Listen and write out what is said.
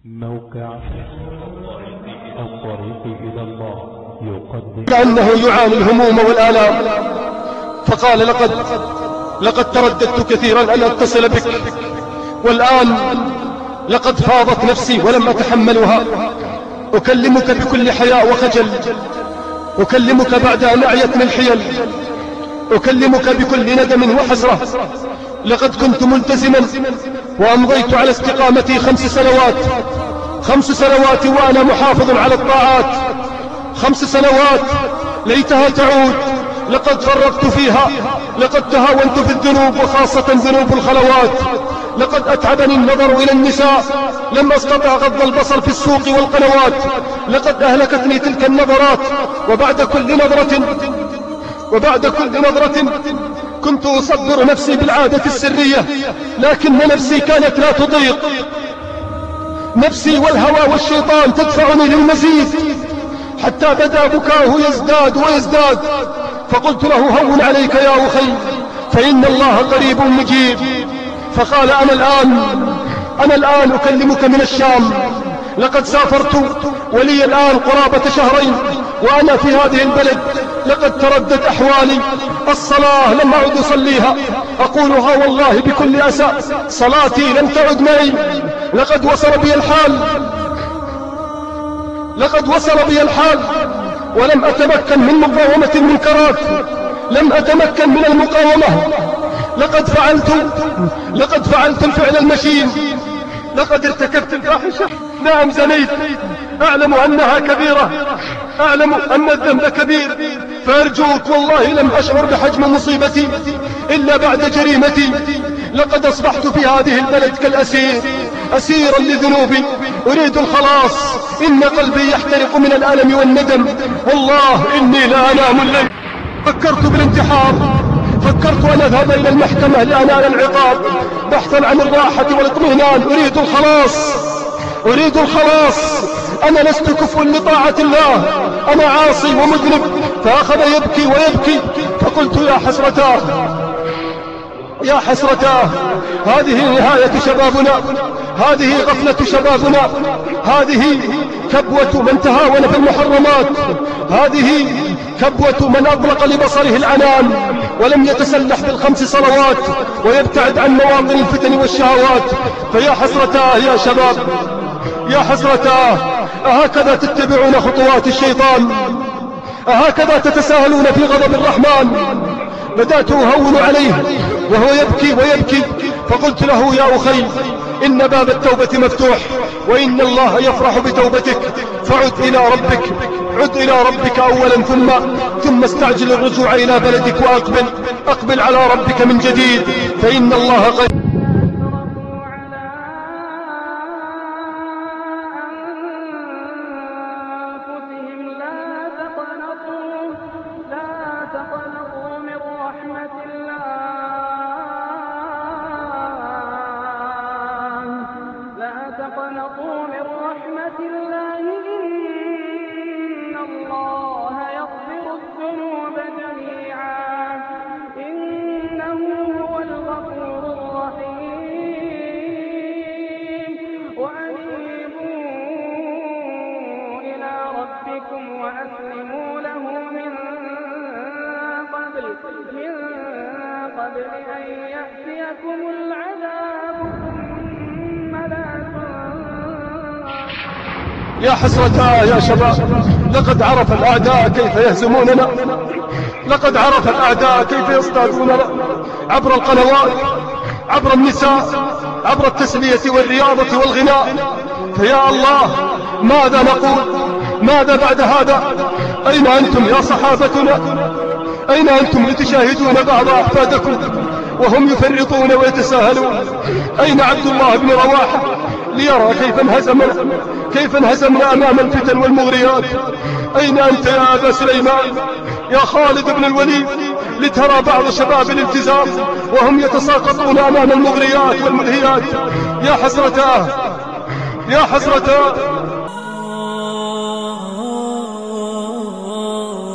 موقع الطريق إلى الله يقدم كأنه يعاني الهموم والآلام، فقال لقد ترددت كثيرا أن أتصل بك، والآن لقد فاضت نفسي ولم أتحملها. أكلمك بكل حياء وخجل، أكلمك بعد أن أعيت من الحيل، أكلمك بكل ندم وحسرة. لقد كنت ملتزما وأمضيت على استقامتي 5 سنوات وأنا محافظ على الطاعات، 5 سنوات ليتها تعود. لقد فرطت فيها، لقد تهاونت في الذنوب وخاصة ذنوب الخلوات. لقد أتعبني النظر إلى النساء، لم أستطع غض البصر في السوق والقنوات. لقد أهلكتني تلك النظرات، وبعد كل نظرة كنت أصبر نفسي بالعادة السرية، لكن نفسي كانت لا تضيق. نفسي والهوى والشيطان تدفعني للمزيد، حتى بدأ بكاؤه يزداد ويزداد. فقلت له: هون عليك يا أخي، فإن الله قريب مجيب. فقال: أنا الآن أكلمك من الشام. لقد سافرت ولي الآن قرابة 2 شهرين وأنا في هذه البلد. لقد تردت أحوالي، الصلاة لم أعد أصليها، أقولها والله بكل أسى، صلاتي لم تعد معي. لقد وصل بي الحال ولم أتمكن من مقاومة المنكرات، لم أتمكن من المقاومة. لقد فعلت الفعل المشين، لقد ارتكبت الفاحشة. نعم زنيت، أعلم أنها كبيرة، أعلم أن الذنب كبير، فأرجوك والله لم أشعر بحجم مصيبتي إلا بعد جريمتي. لقد أصبحت في هذه البلد كالأسير، أسيرا لذنوبي أريد الخلاص. إن قلبي يحترق من الألم والندم، والله إني لا أنام الليل. فكرت بالانتحار، فكرت أن أذهب إلى المحكمة لأنال العقاب بحثا عن الراحة والاطمئنان. أريد الخلاص. أنا لست كفء لطاعة الله، أنا عاصي ومذنب. فأخذ يبكي ويبكي، فقلت: يا حسرتاه، هذه نهاية شبابنا، هذه غفلة شبابنا، هذه كبوة من تهاون في المحرمات، هذه كبوة من أطلق لبصره العنان ولم يتسلح بال5 صلوات ويبتعد عن مواطن الفتن والشهوات. فيا حسرتاه يا شباب، يا حسرتاه، أهكذا تتبعون خطوات الشيطان؟ أهكذا تتساهلون في غضب الرحمن؟ بدأت أهون عليه وهو يبكي ويبكي، فقلت له: يا أخي، إن باب التوبة مفتوح، وإن الله يفرح بتوبتك، فعد إلى ربك أولا، ثم استعجل الرجوع إلى بلدك، وأقبل على ربك من جديد، فإن الله قريب. تقنطوا من رحمة الله، إن الله يغفر الذنوب جميعا، إنه هو الغفور الرحيم. وأنيبوا إلى ربكم وأسلموا له من قبل أن يأتيكم العذاب ثم لا يا حسرتاه يا شباب، لقد عرف الأعداء كيف يهزموننا، لقد عرف الأعداء كيف يصطادوننا عبر القنوات، عبر النساء، عبر التسلية والرياضة والغناء. فيا الله، ماذا نقول؟ ماذا بعد هذا؟ أين أنتم يا صحابتنا؟ أين أنتم لتشاهدون بعض أحفادكم وهم يفرطون ويتساهلون؟ أين عبد الله بن رواحة ليرى كيف انهزمنا أمام الفتن والمغريات؟ أين أنت يا أبا سليمان، يا خالد بن الوليد، لترى بعض شباب الالتزام وهم يتساقطون أمام المغريات والملهيات؟ يا حسرتاه، يا حسرتاه.